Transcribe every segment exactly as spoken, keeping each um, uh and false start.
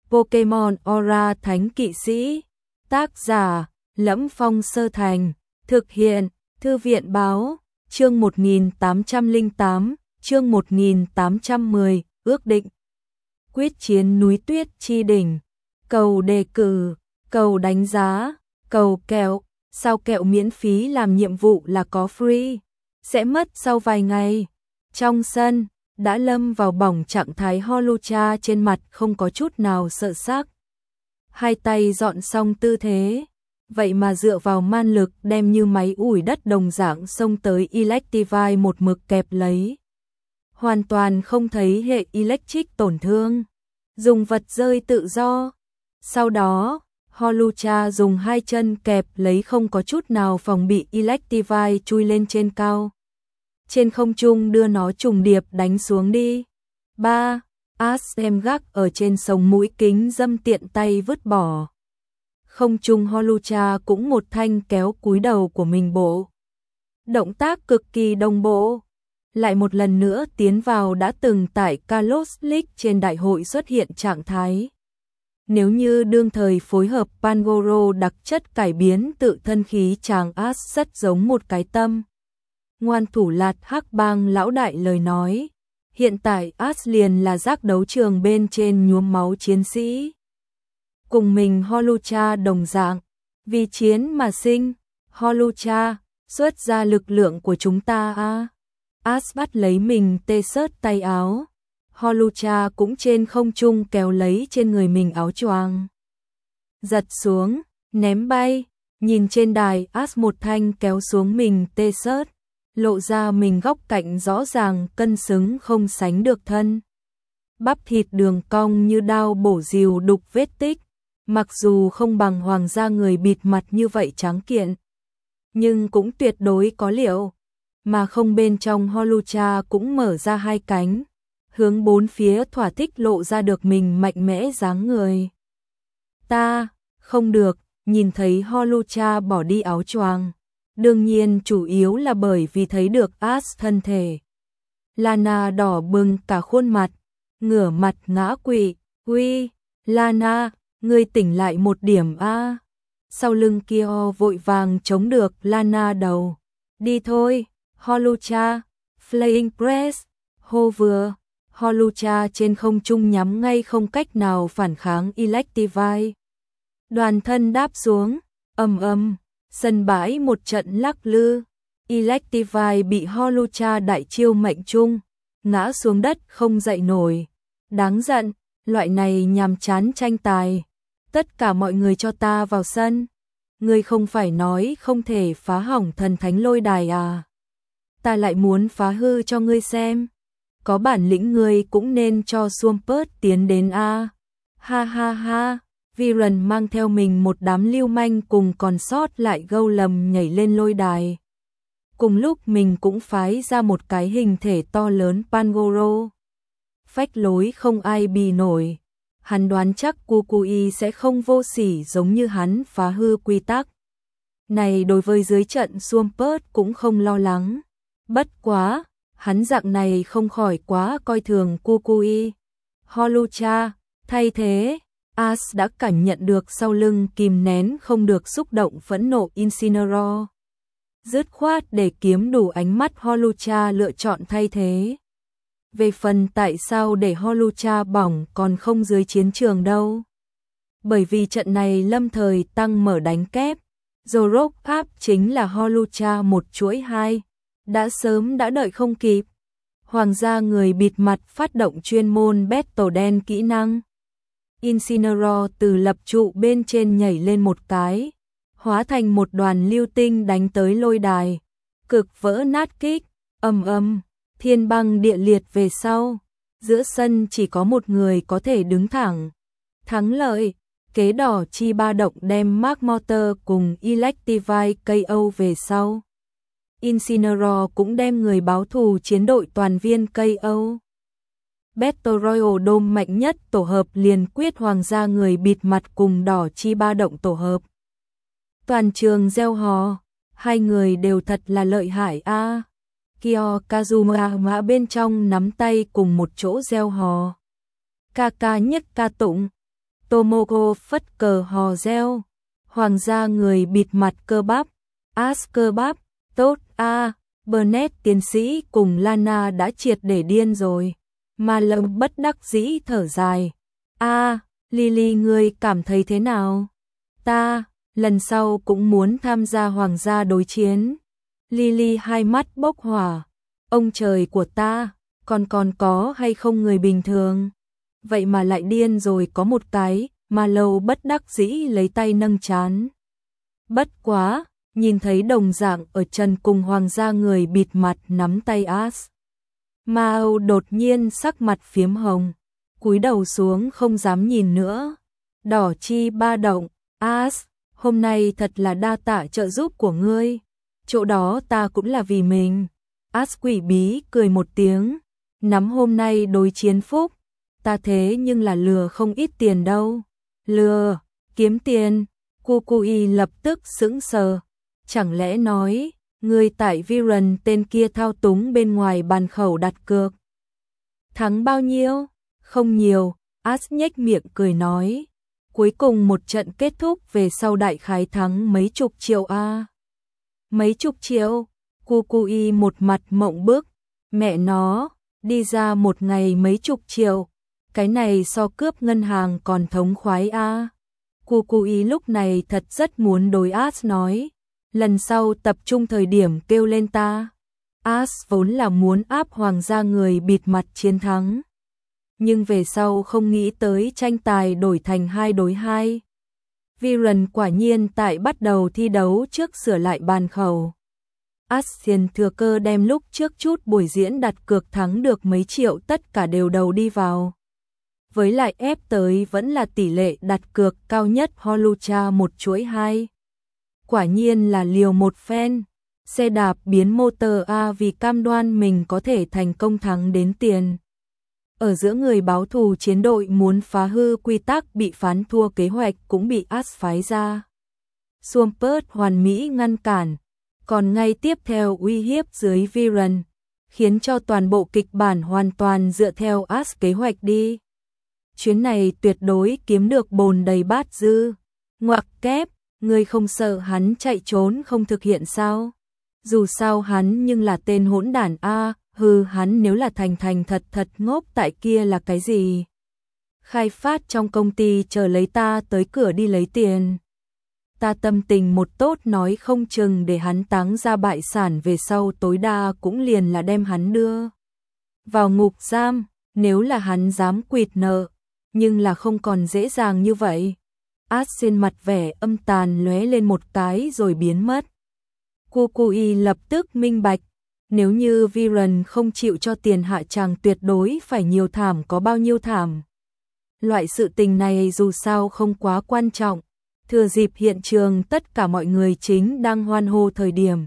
Pokemon Aura Thánh Kỵ Sĩ. Tác giả: Lẫm Phong Sơ Thành. Thực hiện: Thư viện báo. Chương một nghìn tám trăm lẻ tám, chương một nghìn tám trăm mười, ước định. Quyết chiến núi tuyết chi đỉnh. Cầu đề cử, cầu đánh giá, cầu kẹo. Sao kẹo miễn phí làm nhiệm vụ là có free, sẽ mất sau vài ngày. Trong sân, đã lâm vào bỏng trạng thái Holucha trên mặt không có chút nào sợ sắc. Hai tay dọn xong tư thế, vậy mà dựa vào man lực đem như máy ủi đất đồng dạng xông tới Electivire một mực kẹp lấy. Hoàn toàn không thấy hệ electric tổn thương, dùng vật rơi tự do. Sau đó, Holucha dùng hai chân kẹp lấy không có chút nào phòng bị Electivire chui lên trên cao. Trên không trung đưa nó trùng điệp đánh xuống đi. ba. Ash em gác ở trên sống mũi kính dâm tiện tay vứt bỏ. Không trung Holucha cũng một thanh kéo cúi đầu của mình bộ. Động tác cực kỳ đồng bộ. Lại một lần nữa tiến vào đã từng tại Kalos League trên đại hội xuất hiện trạng thái. Nếu như đương thời phối hợp Pangoro đặc chất cải biến tự thân khí chàng Ash rất giống một cái tâm. Ngoan thủ lạt hắc bang lão đại lời nói. Hiện tại Ash liền là giác đấu trường bên trên nhuốm máu chiến sĩ. Cùng mình Holucha đồng dạng. Vì chiến mà sinh. Holucha, xuất ra lực lượng của chúng ta a. Ash bắt lấy mình tê sớt tay áo. Holucha cũng trên không trung kéo lấy trên người mình áo choàng. Giật xuống, ném bay, nhìn trên đài Ash một thanh kéo xuống mình tê sớt, lộ ra mình góc cạnh rõ ràng cân xứng không sánh được thân. Bắp thịt đường cong như đao bổ rìu đục vết tích, mặc dù không bằng hoàng gia người bịt mặt như vậy tráng kiện, nhưng cũng tuyệt đối có liệu, mà không bên trong Holucha cũng mở ra hai cánh. Hướng bốn phía thỏa thích lộ ra được mình mạnh mẽ dáng người. Ta, không được, nhìn thấy Holucha bỏ đi áo choàng. Đương nhiên chủ yếu là bởi vì thấy được Ash thân thể. Lana đỏ bừng cả khuôn mặt, ngửa mặt ngã quỵ. Uy, Lana, ngươi tỉnh lại một điểm a. Sau lưng kia vội vàng chống được Lana đầu. Đi thôi, Holucha, Flying Press, hô vừa. Holucha trên không trung nhắm ngay không cách nào phản kháng Electivire. Đoàn thân đáp xuống, ầm ầm, sân bãi một trận lắc lư. Electivire bị Holucha đại chiêu mệnh trung, ngã xuống đất không dậy nổi. Đáng giận, loại này nhàm chán tranh tài. Tất cả mọi người cho ta vào sân. Ngươi không phải nói không thể phá hỏng thần thánh lôi đài à? Ta lại muốn phá hư cho ngươi xem. Có bản lĩnh ngươi cũng nên cho Swampert tiến đến a. Ha ha ha, Viren mang theo mình một đám lưu manh cùng còn sót lại gâu lầm nhảy lên lôi đài. Cùng lúc mình cũng phái ra một cái hình thể to lớn Pangoro. Phách lối không ai bì nổi. Hắn đoán chắc Kukui sẽ không vô sỉ giống như hắn phá hư quy tắc. Này đối với dưới trận Swampert cũng không lo lắng. Bất quá, hắn dạng này không khỏi quá coi thường Kukui. Holucha, thay thế, Ash đã cảm nhận được sau lưng kìm nén không được xúc động phẫn nộ Incineroar. Dứt khoát để kiếm đủ ánh mắt Holucha lựa chọn thay thế. Về phần tại sao để Holucha bỏng còn không dưới chiến trường đâu? Bởi vì trận này lâm thời tăng mở đánh kép. Zorok Áp chính là Holucha một chuỗi hai. Đã sớm đã đợi không kịp. Hoàng gia người bịt mặt phát động chuyên môn Battle đen kỹ năng. Incineroar từ lập trụ bên trên nhảy lên một cái, hóa thành một đoàn lưu tinh đánh tới lôi đài. Cực vỡ nát kích, ầm ầm, thiên băng địa liệt về sau. Giữa sân chỉ có một người có thể đứng thẳng. Thắng lợi, kế đỏ chi ba động đem Mark Motor cùng Electivire ca o về sau. Incineroar cũng đem người báo thù chiến đội toàn viên ca o. Battle Royale Dome mạnh nhất tổ hợp liền quyết hoàng gia người bịt mặt cùng đỏ chi ba động tổ hợp. Toàn trường reo hò, hai người đều thật là lợi hại a. À. Kyo Kazuma mã bên trong nắm tay cùng một chỗ reo hò. Ca ca nhất ca tụng. Tomoko phất cờ hò reo. Hoàng gia người bịt mặt cơ bắp. As cơ bắp. Tốt a. À, Burnett tiến sĩ cùng Lana đã triệt để điên rồi. Malone bất đắc dĩ thở dài. A, à, Lily ngươi cảm thấy thế nào? Ta, lần sau cũng muốn tham gia hoàng gia đối chiến. Lily hai mắt bốc hỏa. Ông trời của ta, còn còn có hay không người bình thường? Vậy mà lại điên rồi có một cái, Malone bất đắc dĩ lấy tay nâng trán. Bất quá, nhìn thấy đồng dạng ở trần cùng hoàng gia người bịt mặt nắm tay As. Mao đột nhiên sắc mặt phiếm hồng, cúi đầu xuống không dám nhìn nữa. Đỏ chi ba động, As, hôm nay thật là đa tạ trợ giúp của ngươi. Chỗ đó ta cũng là vì mình. As quỷ bí cười một tiếng, nắm hôm nay đối chiến phúc. Ta thế nhưng là lừa không ít tiền đâu. Lừa, kiếm tiền. Kukui lập tức sững sờ. Chẳng lẽ nói, người tại Viren tên kia thao túng bên ngoài bàn khẩu đặt cược. Thắng bao nhiêu? Không nhiều, As nhếch miệng cười nói. Cuối cùng một trận kết thúc về sau đại khái thắng mấy chục triệu a. À. Mấy chục triệu? Kukui một mặt mộng bức. Mẹ nó, đi ra một ngày mấy chục triệu. Cái này so cướp ngân hàng còn thống khoái a. À. Kukui lúc này thật rất muốn đối As nói. Lần sau tập trung thời điểm kêu lên ta. As vốn là muốn áp hoàng gia người bịt mặt chiến thắng. Nhưng về sau không nghĩ tới tranh tài đổi thành hai đối hai. Viren quả nhiên tại bắt đầu thi đấu trước sửa lại bàn khẩu. Asian thừa cơ đem lúc trước chút buổi diễn đặt cược thắng được mấy triệu tất cả đều đầu đi vào. Với lại ép tới vẫn là tỷ lệ đặt cược cao nhất Holucha một chuỗi hai. Quả nhiên là liều một phen. Xe đạp biến motor A vì cam đoan mình có thể thành công thắng đến tiền. Ở giữa người báo thù chiến đội muốn phá hư quy tắc bị phán thua kế hoạch cũng bị As phái ra. Swampert hoàn mỹ ngăn cản, còn ngay tiếp theo uy hiếp dưới Viren, khiến cho toàn bộ kịch bản hoàn toàn dựa theo As kế hoạch đi. Chuyến này tuyệt đối kiếm được bồn đầy bát dư. Ngoặc kép, ngươi không sợ hắn chạy trốn không thực hiện sao? Dù sao hắn nhưng là tên hỗn đản a, hừ hắn nếu là thành thành thật thật ngốc tại kia là cái gì? Khai phát trong công ty chờ lấy ta tới cửa đi lấy tiền. Ta tâm tình một tốt nói không chừng để hắn táng ra bại sản về sau tối đa cũng liền là đem hắn đưa vào ngục giam, nếu là hắn dám quỵt nợ, nhưng là không còn dễ dàng như vậy. As trên mặt vẻ âm tàn lóe lên một cái rồi biến mất. Kukui lập tức minh bạch, nếu như Viren không chịu cho tiền hạ tràng tuyệt đối phải nhiều thảm có bao nhiêu thảm. Loại sự tình này dù sao không quá quan trọng, thừa dịp hiện trường tất cả mọi người chính đang hoan hô thời điểm.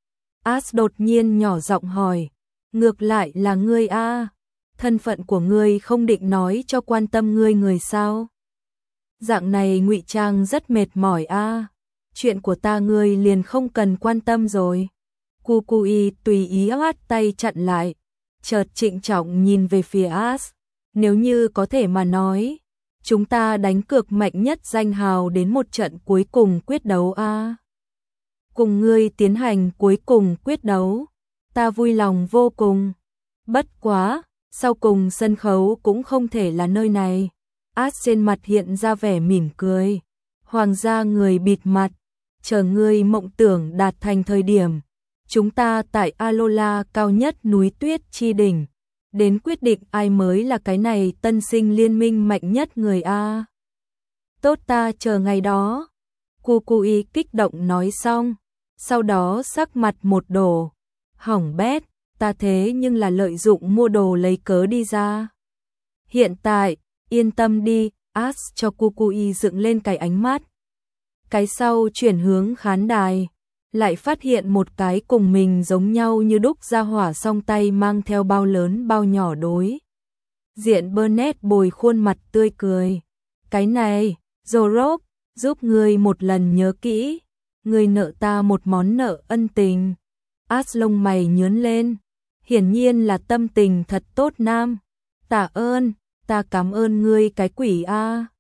As đột nhiên nhỏ giọng hỏi, ngược lại là ngươi a, thân phận của ngươi không định nói cho quan tâm ngươi người sao? Dạng này ngụy trang rất mệt mỏi a. Chuyện của ta ngươi liền không cần quan tâm rồi. Kukui tùy ý hất tay chặn lại, chợt trịnh trọng nhìn về phía As. Nếu như có thể mà nói, chúng ta đánh cược mạnh nhất danh hào đến một trận cuối cùng quyết đấu a. Cùng ngươi tiến hành cuối cùng quyết đấu, ta vui lòng vô cùng. Bất quá, sau cùng sân khấu cũng không thể là nơi này. As trên mặt hiện ra vẻ mỉm cười. Hoàng gia người bịt mặt, chờ ngươi mộng tưởng đạt thành thời điểm, chúng ta tại Alola cao nhất núi tuyết chi đỉnh, đến quyết định ai mới là cái này tân sinh liên minh mạnh nhất người a. Tốt ta chờ ngày đó. Kukui kích động nói xong, sau đó sắc mặt một đổ. Hỏng bét, ta thế nhưng là lợi dụng mua đồ lấy cớ đi ra. Hiện tại, yên tâm đi, As cho Kukui dựng lên cái ánh mắt. Cái sau chuyển hướng khán đài, lại phát hiện một cái cùng mình giống nhau như đúc ra hỏa song tay mang theo bao lớn bao nhỏ đối. Diện Burnett bồi khuôn mặt tươi cười. Cái này, Zorok, giúp ngươi một lần nhớ kỹ, ngươi nợ ta một món nợ ân tình. As lông mày nhướng lên, hiển nhiên là tâm tình thật tốt nam. Tạ ơn, ta cảm ơn ngươi cái quỷ a.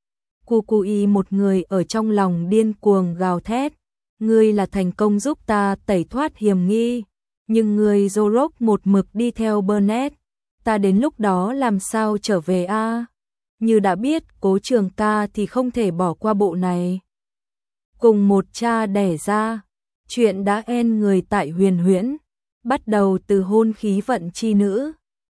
Kukui một người ở trong lòng điên cuồng gào thét, ngươi là thành công giúp ta tẩy thoát hiểm nghi, nhưng ngươi Zorok một mực đi theo Burnett, ta đến lúc đó làm sao trở về a? Như đã biết Cố Trường Ca thì không thể bỏ qua bộ này. Cùng một cha đẻ ra, chuyện đã en người tại Huyền Huyễn, bắt đầu từ hôn khí vận chi nữ,